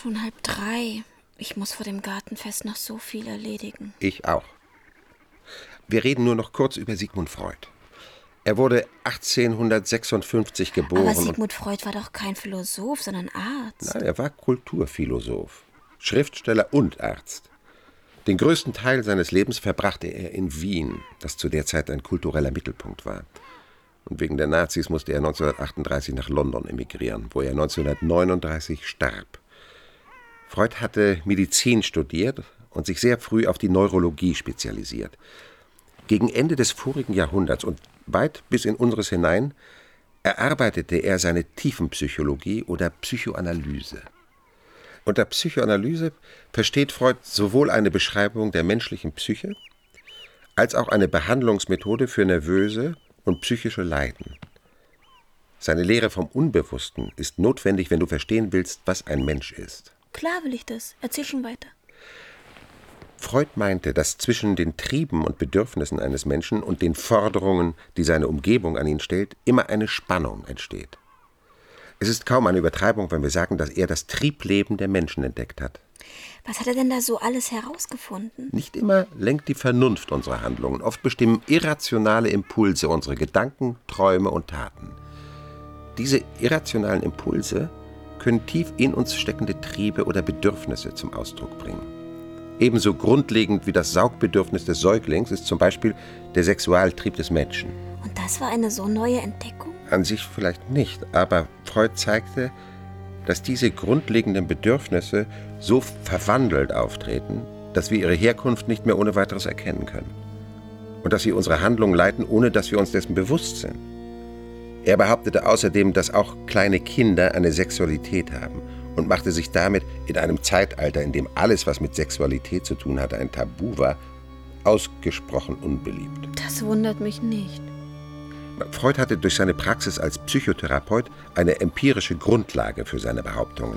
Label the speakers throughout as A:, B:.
A: Schon 2:30. Ich muss vor dem Gartenfest noch so viel erledigen.
B: Ich auch. Wir reden nur noch kurz über Sigmund Freud. Er wurde 1856 geboren.
A: Aber Sigmund Freud war doch kein Philosoph, sondern Arzt.
B: Nein, er war Kulturphilosoph, Schriftsteller und Arzt. Den größten Teil seines Lebens verbrachte er in Wien, das zu der Zeit ein kultureller Mittelpunkt war. Und wegen der Nazis musste er 1938 nach London emigrieren, wo er 1939 starb. Freud hatte Medizin studiert und sich sehr früh auf die Neurologie spezialisiert. Gegen Ende des vorigen Jahrhunderts und weit bis in unseres hinein erarbeitete er seine Tiefenpsychologie oder Psychoanalyse. Unter Psychoanalyse versteht Freud sowohl eine Beschreibung der menschlichen Psyche als auch eine Behandlungsmethode für nervöse und psychische Leiden. Seine Lehre vom Unbewussten ist notwendig, wenn du verstehen willst, was ein Mensch ist.
A: Klar will ich das. Erzähl schon weiter.
B: Freud meinte, dass zwischen den Trieben und Bedürfnissen eines Menschen und den Forderungen, die seine Umgebung an ihn stellt, immer eine Spannung entsteht. Es ist kaum eine Übertreibung, wenn wir sagen, dass er das Triebleben der Menschen entdeckt hat.
A: Was hat er denn da so alles herausgefunden?
B: Nicht immer lenkt die Vernunft unsere Handlungen. Oft bestimmen irrationale Impulse unsere Gedanken, Träume und Taten. Diese irrationalen Impulse können tief in uns steckende Triebe oder Bedürfnisse zum Ausdruck bringen. Ebenso grundlegend wie das Saugbedürfnis des Säuglings ist zum Beispiel der Sexualtrieb des Menschen.
A: Und das war eine so neue Entdeckung?
B: An sich vielleicht nicht, aber Freud zeigte, dass diese grundlegenden Bedürfnisse so verwandelt auftreten, dass wir ihre Herkunft nicht mehr ohne weiteres erkennen können. Und dass sie unsere Handlungen leiten, ohne dass wir uns dessen bewusst sind. Er behauptete außerdem, dass auch kleine Kinder eine Sexualität haben und machte sich damit in einem Zeitalter, in dem alles, was mit Sexualität zu tun hatte, ein Tabu war, ausgesprochen unbeliebt.
A: Das wundert mich nicht.
B: Freud hatte durch seine Praxis als Psychotherapeut eine empirische Grundlage für seine Behauptungen.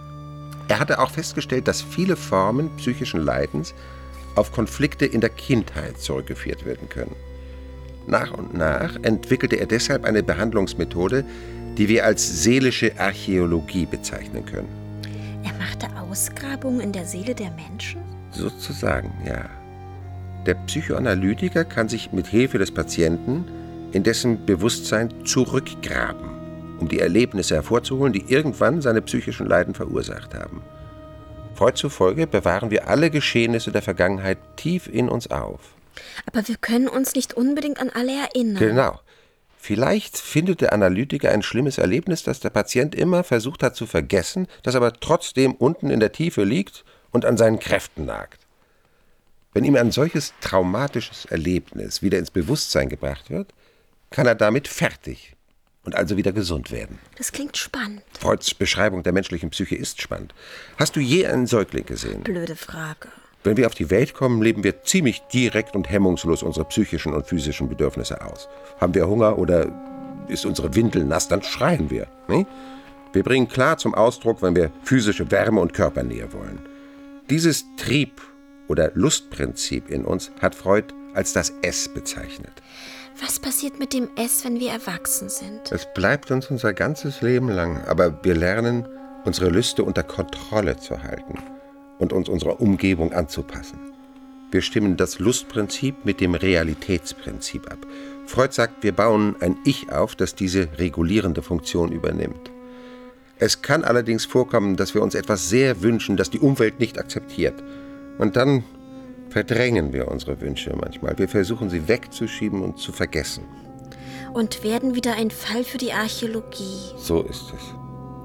B: Er hatte auch festgestellt, dass viele Formen psychischen Leidens auf Konflikte in der Kindheit zurückgeführt werden können. Nach und nach entwickelte er deshalb eine Behandlungsmethode, die wir als seelische Archäologie bezeichnen können.
A: Er machte Ausgrabungen in der Seele der Menschen?
B: Sozusagen, ja. Der Psychoanalytiker kann sich mit Hilfe des Patienten in dessen Bewusstsein zurückgraben, um die Erlebnisse hervorzuholen, die irgendwann seine psychischen Leiden verursacht haben. Freud zufolge bewahren wir alle Geschehnisse der Vergangenheit tief in uns auf.
A: Aber wir können uns nicht unbedingt an alle erinnern.
B: Genau. Vielleicht findet der Analytiker ein schlimmes Erlebnis, das der Patient immer versucht hat zu vergessen, das aber trotzdem unten in der Tiefe liegt und an seinen Kräften nagt. Wenn ihm ein solches traumatisches Erlebnis wieder ins Bewusstsein gebracht wird, kann er damit fertig und also wieder gesund werden.
A: Das klingt spannend.
B: Freuds Beschreibung der menschlichen Psyche ist spannend. Hast du je einen Säugling gesehen?
A: Blöde Frage.
B: Wenn wir auf die Welt kommen, leben wir ziemlich direkt und hemmungslos unsere psychischen und physischen Bedürfnisse aus. Haben wir Hunger oder ist unsere Windel nass, dann schreien wir. Ne? Wir bringen klar zum Ausdruck, wenn wir physische Wärme und Körpernähe wollen. Dieses Trieb- oder Lustprinzip in uns hat Freud als das S bezeichnet.
A: Was passiert mit dem S, wenn wir erwachsen sind?
B: Es bleibt uns unser ganzes Leben lang, aber wir lernen, unsere Lüste unter Kontrolle zu halten und uns unserer Umgebung anzupassen. Wir stimmen das Lustprinzip mit dem Realitätsprinzip ab. Freud sagt, wir bauen ein Ich auf, das diese regulierende Funktion übernimmt. Es kann allerdings vorkommen, dass wir uns etwas sehr wünschen, das die Umwelt nicht akzeptiert. Und dann verdrängen wir unsere Wünsche manchmal. Wir versuchen, sie wegzuschieben und zu vergessen.
A: Und werden wieder ein Fall für die Archäologie.
B: So ist es.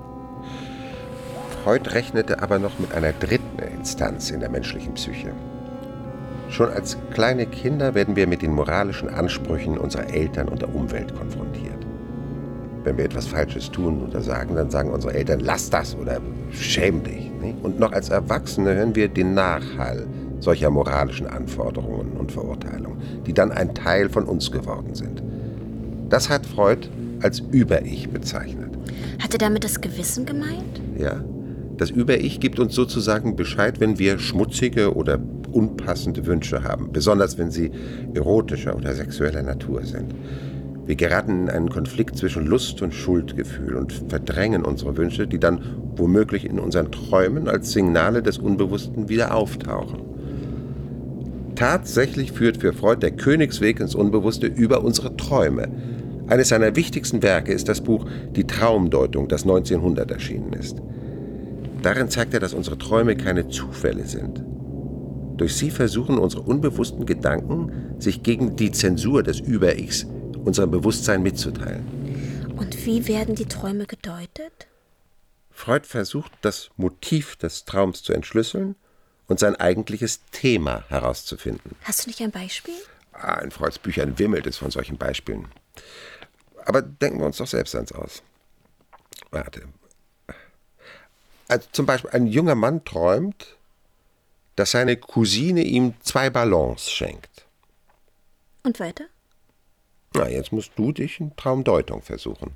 B: Freud rechnete aber noch mit einer dritten Instanz in der menschlichen Psyche. Schon als kleine Kinder werden wir mit den moralischen Ansprüchen unserer Eltern und der Umwelt konfrontiert. Wenn wir etwas Falsches tun oder sagen, dann sagen unsere Eltern, lass das oder schäm dich. Und noch als Erwachsene hören wir den Nachhall solcher moralischen Anforderungen und Verurteilungen, die dann ein Teil von uns geworden sind. Das hat Freud als Über-Ich bezeichnet.
A: Hat er damit das Gewissen gemeint?
B: Ja, das Über-Ich gibt uns sozusagen Bescheid, wenn wir schmutzige oder unpassende Wünsche haben, besonders wenn sie erotischer oder sexueller Natur sind. Wir geraten in einen Konflikt zwischen Lust und Schuldgefühl und verdrängen unsere Wünsche, die dann womöglich in unseren Träumen als Signale des Unbewussten wieder auftauchen. Tatsächlich führt für Freud der Königsweg ins Unbewusste über unsere Träume. Eines seiner wichtigsten Werke ist das Buch Die Traumdeutung, das 1900 erschienen ist. Darin zeigt er, dass unsere Träume keine Zufälle sind. Durch sie versuchen unsere unbewussten Gedanken, sich gegen die Zensur des Über-Ichs, unserem Bewusstsein mitzuteilen.
A: Und wie werden die Träume gedeutet?
B: Freud versucht, das Motiv des Traums zu entschlüsseln und sein eigentliches Thema herauszufinden.
A: Hast du nicht ein Beispiel?
B: In Freuds Büchern wimmelt es von solchen Beispielen. Aber denken wir uns doch selbst eins aus. Warte. Also zum Beispiel, ein junger Mann träumt, dass seine Cousine ihm 2 Ballons schenkt.
A: Und weiter?
B: Na, jetzt musst du dich in Traumdeutung versuchen.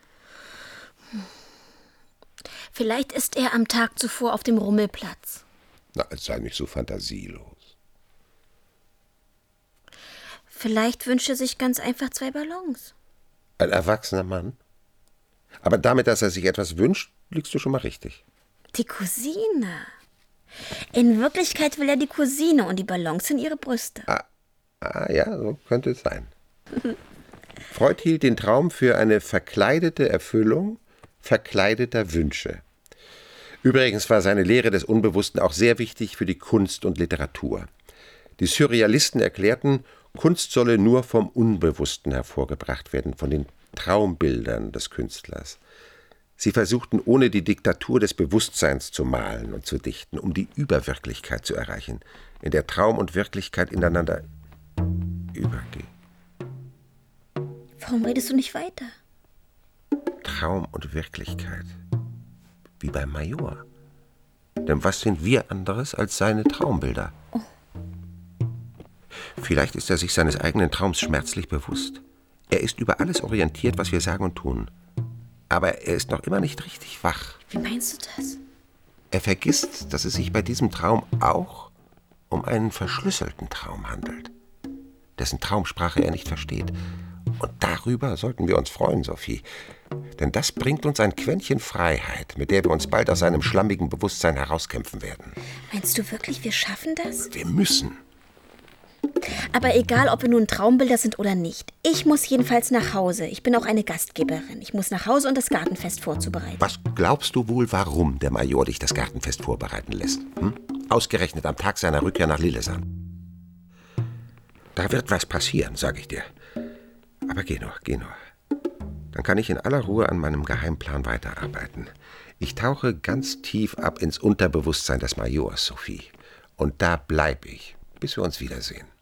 A: Vielleicht ist er am Tag zuvor auf dem Rummelplatz.
B: Na, sei nicht so fantasielos.
A: Vielleicht wünscht er sich ganz einfach 2 Ballons.
B: Ein erwachsener Mann? Aber damit, dass er sich etwas wünscht, liegst du schon mal richtig.
A: Die Cousine. In Wirklichkeit will er die Cousine und die Ballons sind ihre Brüste.
B: Ja, so könnte es sein. Freud hielt den Traum für eine verkleidete Erfüllung verkleideter Wünsche. Übrigens war seine Lehre des Unbewussten auch sehr wichtig für die Kunst und Literatur. Die Surrealisten erklärten, Kunst solle nur vom Unbewussten hervorgebracht werden, von den Traumbildern des Künstlers. Sie versuchten, ohne die Diktatur des Bewusstseins zu malen und zu dichten, um die Überwirklichkeit zu erreichen, in der Traum und Wirklichkeit ineinander übergehen.
A: Warum redest du nicht weiter?
B: Traum und Wirklichkeit. Wie beim Major. Denn was sind wir anderes als seine Traumbilder?
A: Oh.
B: Vielleicht ist er sich seines eigenen Traums schmerzlich bewusst. Er ist über alles orientiert, was wir sagen und tun. Aber er ist noch immer nicht richtig wach.
A: Wie meinst du das?
B: Er vergisst, dass es sich bei diesem Traum auch um einen verschlüsselten Traum handelt, dessen Traumsprache er nicht versteht. Und darüber sollten wir uns freuen, Sophie. Denn das bringt uns ein Quäntchen Freiheit, mit der wir uns bald aus seinem schlammigen Bewusstsein herauskämpfen werden.
A: Meinst du wirklich, wir schaffen das?
B: Wir müssen.
A: Aber egal, ob wir nun Traumbilder sind oder nicht. Ich muss jedenfalls nach Hause. Ich bin auch eine Gastgeberin. Ich muss nach Hause und das Gartenfest vorzubereiten.
B: Was glaubst du wohl, warum der Major dich das Gartenfest vorbereiten lässt? Ausgerechnet am Tag seiner Rückkehr nach Lillesand. Da wird was passieren, sag ich dir. Aber geh nur. Dann kann ich in aller Ruhe an meinem Geheimplan weiterarbeiten. Ich tauche ganz tief ab ins Unterbewusstsein des Majors, Sophie. Und da bleib ich, bis wir uns wiedersehen.